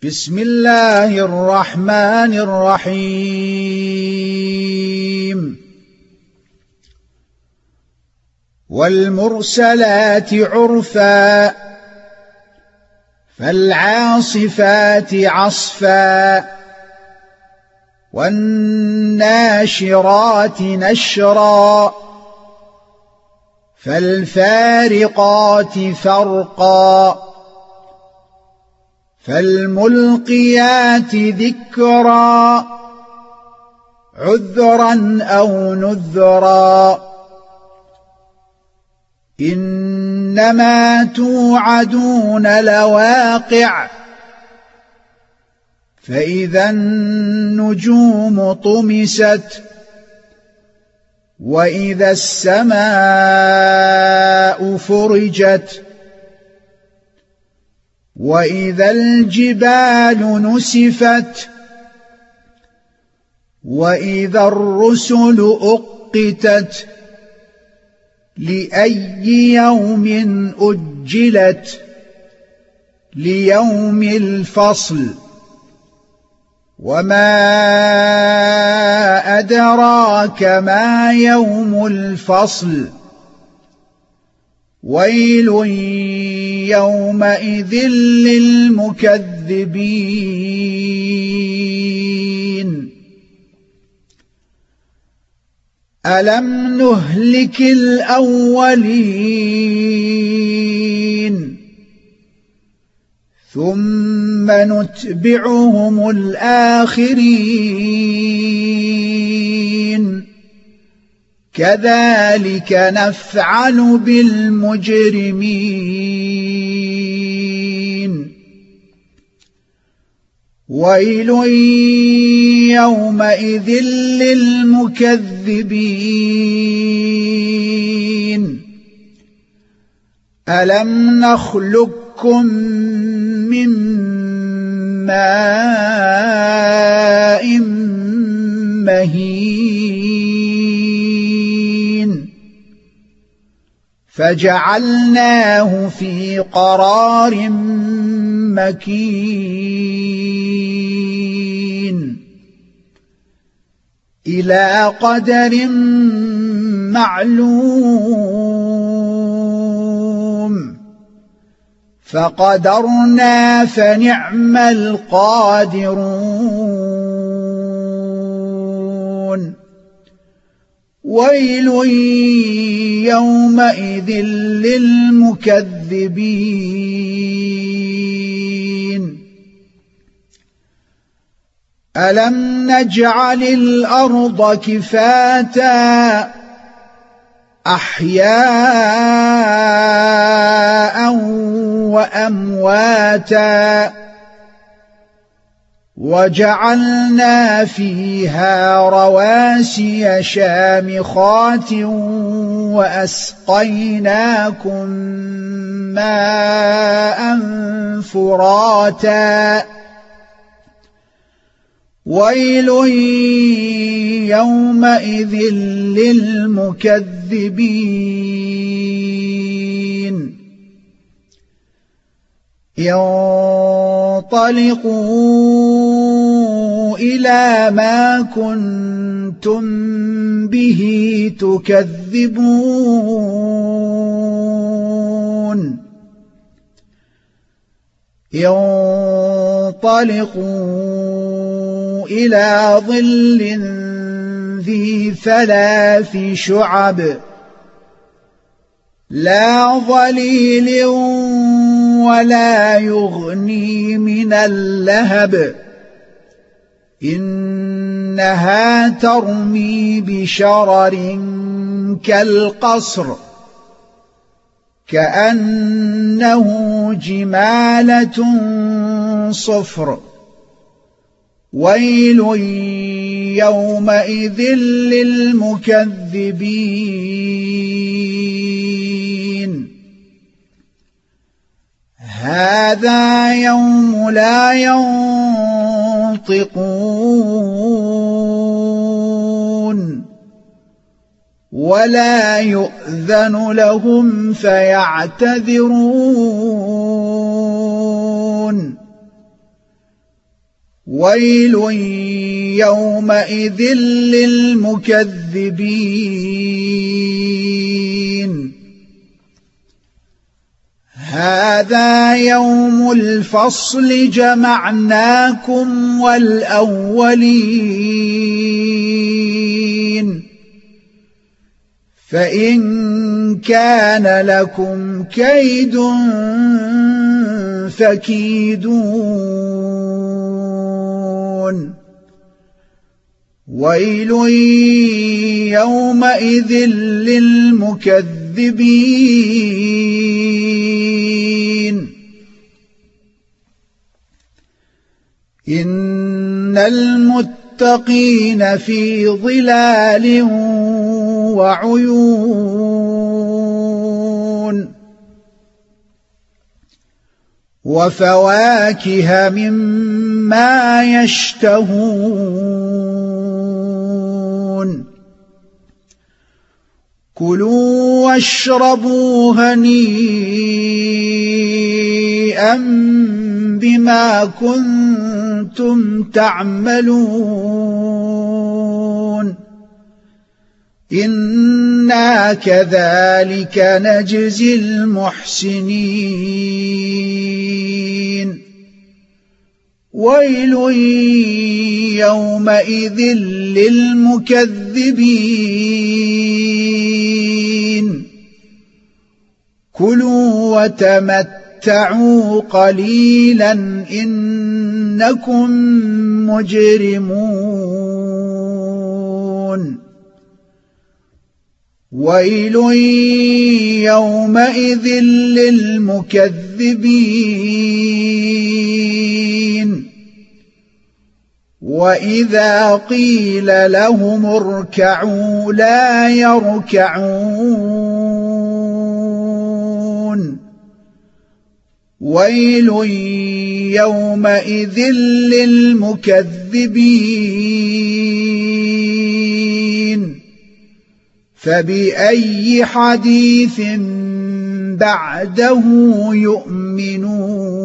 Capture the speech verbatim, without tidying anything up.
بسم الله الرحمن الرحيم والمرسلات عرفا فالعاصفات عصفا والناشرات نشرا فالفارقات فرقا فالملقيات ذكرا عذرا أو نذرا إنما توعدون لواقع فإذا النجوم طمست وإذا السماء فرجت وإذا الجبال نسفت وإذا الرسل أقتت لأي يوم أجلت ليوم الفصل وما أدراك ما يوم الفصل ويل يومئذ للمكذبين ألم نهلك الأولين ثم نتبعهم الآخرين كذلك نفعل بالمجرمين ويل يومئذ للمكذبين ألم نخلقكم من ماء مهين فجعلناه في قرار مكين إلى قدر معلوم فقدرنا فنعم القادرون ويل يومئذ للمكذبين ألم نجعل الأرض كفاتا أحياء وأمواتا وجعلنا فيها رواسي شامخات وأسقيناكم ماء فراتا ويل يومئذ للمكذبين انطلقوا إلى ما كنتم به تكذبون انطلقوا إلى ظل ذي ثلاث شعب لا ظليل ولا يغني من اللهب إنها ترمي بشرر كالقصر كأنه جمالة صفر ويل يومئذ للمكذبين هذا يوم لا ينطقون ولا يؤذن لهم فيعتذرون ويل يومئذ للمكذبين هذا يوم الفصل جمعناكم والأولين فإن كان لكم كيد فكيدون ويل يومئذ للمكذبين إن المتقين في ظلال وعيون وفواكه مما يشتهون كلوا واشربوا هنيئا بما كنتم تعملون إنا كذلك نجزي المحسنين ويل يومئذ للمكذبين كلوا وتمتعوا قليلا إنكم مجرمون ويل يومئذ للمكذبين وإذا قيل لهم اركعوا لا يركعون ويل يومئذ للمكذبين فبأي حديث بعده يؤمنون